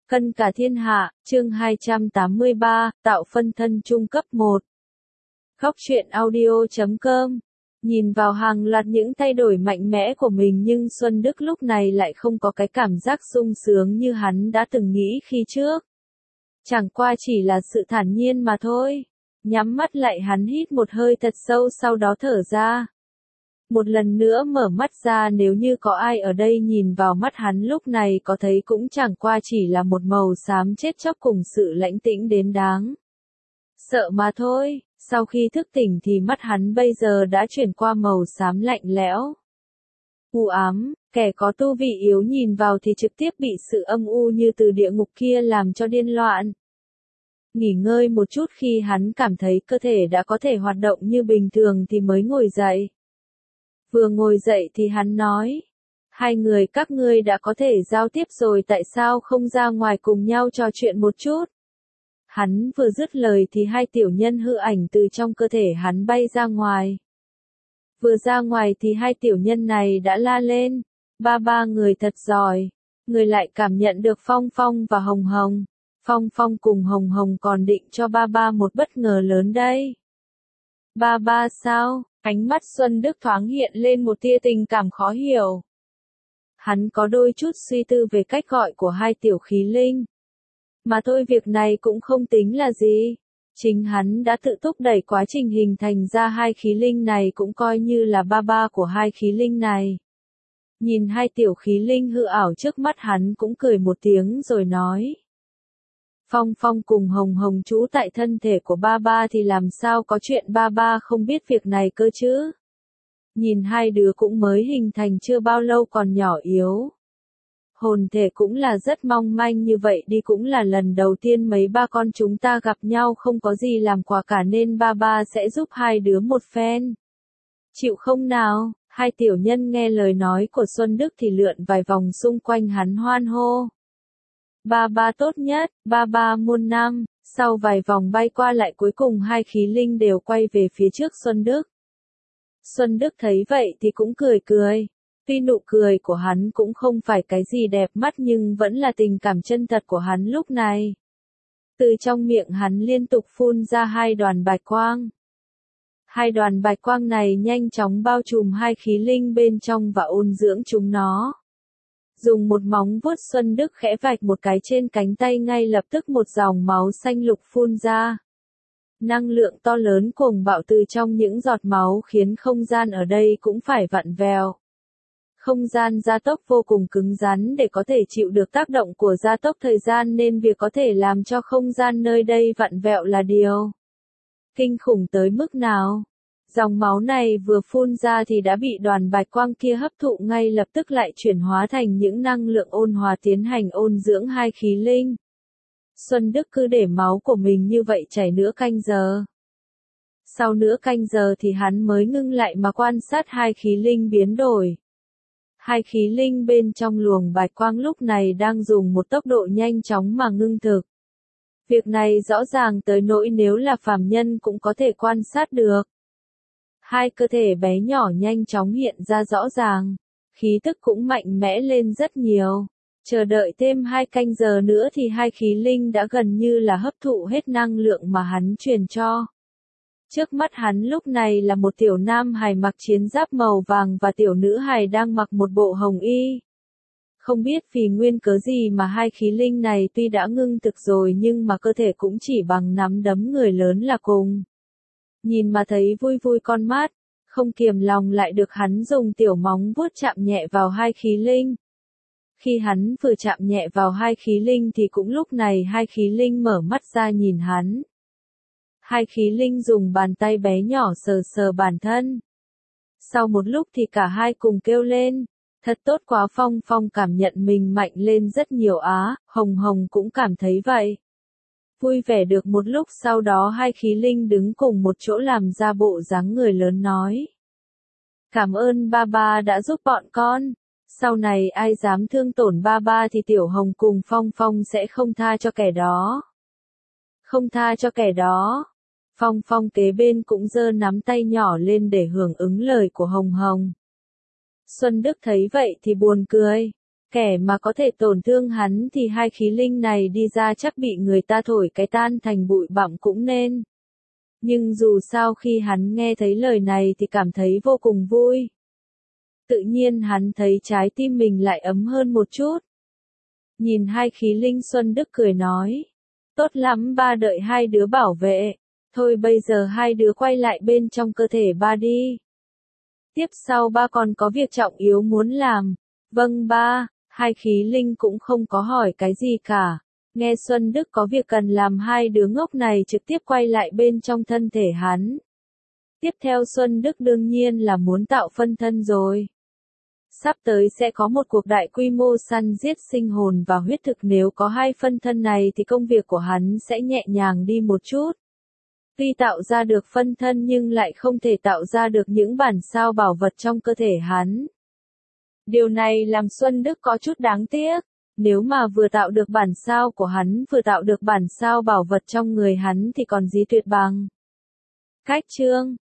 Cân cả thiên hạ, chương 283, tạo phân thân trung cấp 1. Góc truyện audio.com. Nhìn vào hàng loạt những thay đổi mạnh mẽ của mình nhưng Xuân Đức lúc này lại không có cái cảm giác sung sướng như hắn đã từng nghĩ khi trước. Chẳng qua chỉ là sự thản nhiên mà thôi. Nhắm mắt lại hắn hít một hơi thật sâu sau đó thở ra. Một lần nữa mở mắt ra, nếu như có ai ở đây nhìn vào mắt hắn lúc này có thấy cũng chẳng qua chỉ là một màu xám chết chóc cùng sự lãnh tĩnh đến đáng sợ mà thôi. Sau khi thức tỉnh thì mắt hắn bây giờ đã chuyển qua màu xám lạnh lẽo, u ám. Kẻ có tu vị yếu nhìn vào thì trực tiếp bị sự âm u như từ địa ngục kia làm cho điên loạn. Nghỉ ngơi một chút, khi hắn cảm thấy cơ thể đã có thể hoạt động như bình thường thì mới ngồi dậy. Vừa ngồi dậy thì hắn nói, hai người các ngươi đã có thể giao tiếp rồi, tại sao không ra ngoài cùng nhau trò chuyện một chút? Hắn vừa dứt lời thì hai tiểu nhân hư ảnh từ trong cơ thể hắn bay ra ngoài. Vừa ra ngoài thì hai tiểu nhân này đã la lên, ba người thật giỏi. Người lại cảm nhận được Phong Phong và Hồng Hồng. Phong Phong cùng Hồng Hồng còn định cho ba một bất ngờ lớn đây. Ba sao? Ánh mắt Xuân Đức thoáng hiện lên một tia tình cảm khó hiểu. Hắn có đôi chút suy tư về cách gọi của hai tiểu khí linh. Mà thôi, việc này cũng không tính là gì. Chính hắn đã tự thúc đẩy quá trình hình thành ra hai khí linh này, cũng coi như là ba của hai khí linh này. Nhìn hai tiểu khí linh hư ảo trước mắt, hắn cũng cười một tiếng rồi nói. Phong Phong cùng Hồng Hồng trú tại thân thể của ba thì làm sao có chuyện ba không biết việc này cơ chứ? Nhìn hai đứa cũng mới hình thành chưa bao lâu, còn nhỏ yếu. Hồn thể cũng là rất mong manh, như vậy đi cũng là lần đầu tiên mấy ba con chúng ta gặp nhau, không có gì làm quà cả nên ba sẽ giúp hai đứa một phen. Chịu không nào? Hai tiểu nhân nghe lời nói của Xuân Đức thì lượn vài vòng xung quanh hắn hoan hô. Ba tốt nhất, ba muôn năm. Sau vài vòng bay qua lại cuối cùng hai khí linh đều quay về phía trước Xuân Đức. Xuân Đức thấy vậy thì cũng cười. Tuy nụ cười của hắn cũng không phải cái gì đẹp mắt nhưng vẫn là tình cảm chân thật của hắn lúc này. Từ trong miệng hắn liên tục phun ra hai đoàn bạch quang. Hai đoàn bạch quang này nhanh chóng bao trùm hai khí linh bên trong và ôn dưỡng chúng nó. Dùng một móng vuốt, Xuân Đức khẽ vạch một cái trên cánh tay, ngay lập tức một dòng máu xanh lục phun ra. Năng lượng to lớn cuồng bạo từ trong những giọt máu khiến không gian ở đây cũng phải vặn vẹo. Không gian gia tốc vô cùng cứng rắn để có thể chịu được tác động của gia tốc thời gian, nên việc có thể làm cho không gian nơi đây vặn vẹo là điều kinh khủng tới mức nào. Dòng máu này vừa phun ra thì đã bị đoàn bạch quang kia hấp thụ, ngay lập tức lại chuyển hóa thành những năng lượng ôn hòa tiến hành ôn dưỡng hai khí linh. Xuân Đức cứ để máu của mình như vậy chảy nửa canh giờ. Sau nửa canh giờ thì hắn mới ngưng lại mà quan sát hai khí linh biến đổi. Hai khí linh bên trong luồng bạch quang lúc này đang dùng một tốc độ nhanh chóng mà ngưng thực. Việc này rõ ràng tới nỗi nếu là phàm nhân cũng có thể quan sát được. Hai cơ thể bé nhỏ nhanh chóng hiện ra rõ ràng, khí tức cũng mạnh mẽ lên rất nhiều. Chờ đợi thêm 2 canh giờ nữa thì hai khí linh đã gần như là hấp thụ hết năng lượng mà hắn truyền cho. Trước mắt hắn lúc này là một tiểu nam hài mặc chiến giáp màu vàng và tiểu nữ hài đang mặc một bộ hồng y. Không biết vì nguyên cớ gì mà hai khí linh này tuy đã ngưng thực rồi nhưng mà cơ thể cũng chỉ bằng nắm đấm người lớn là cùng. Nhìn mà thấy vui con mắt, không kiềm lòng lại được hắn dùng tiểu móng vuốt chạm nhẹ vào hai khí linh. Khi hắn vừa chạm nhẹ vào hai khí linh thì cũng lúc này hai khí linh mở mắt ra nhìn hắn. Hai khí linh dùng bàn tay bé nhỏ sờ bản thân. Sau một lúc thì cả hai cùng kêu lên, thật tốt quá. Phong Phong cảm nhận mình mạnh lên rất nhiều á, Hồng Hồng cũng cảm thấy vậy. Vui vẻ được một lúc sau đó hai khí linh đứng cùng một chỗ làm ra bộ dáng người lớn nói. Cảm ơn ba đã giúp bọn con. Sau này ai dám thương tổn ba thì Tiểu Hồng cùng Phong Phong sẽ không tha cho kẻ đó. Không tha cho kẻ đó. Phong Phong kế bên cũng giơ nắm tay nhỏ lên để hưởng ứng lời của Hồng Hồng. Xuân Đức thấy vậy thì buồn cười. Kẻ mà có thể tổn thương hắn thì hai khí linh này đi ra chắc bị người ta thổi cái tan thành bụi bặm cũng nên. Nhưng dù sao khi hắn nghe thấy lời này thì cảm thấy vô cùng vui. Tự nhiên hắn thấy trái tim mình lại ấm hơn một chút. Nhìn hai khí linh Xuân Đức cười nói. Tốt lắm ba, đợi hai đứa bảo vệ. Thôi bây giờ hai đứa quay lại bên trong cơ thể ba đi. Tiếp sau ba còn có việc trọng yếu muốn làm. Vâng ba, hai khí linh cũng không có hỏi cái gì cả. Nghe Xuân Đức có việc cần làm, hai đứa ngốc này trực tiếp quay lại bên trong thân thể hắn. Tiếp theo Xuân Đức đương nhiên là muốn tạo phân thân rồi. Sắp tới sẽ có một cuộc đại quy mô săn giết sinh hồn và huyết thực, nếu có hai phân thân này thì công việc của hắn sẽ nhẹ nhàng đi một chút. Tuy tạo ra được phân thân nhưng lại không thể tạo ra được những bản sao bảo vật trong cơ thể hắn. Điều này làm Xuân Đức có chút đáng tiếc. Nếu mà vừa tạo được bản sao của hắn vừa tạo được bản sao bảo vật trong người hắn thì còn gì tuyệt bằng. Cách chương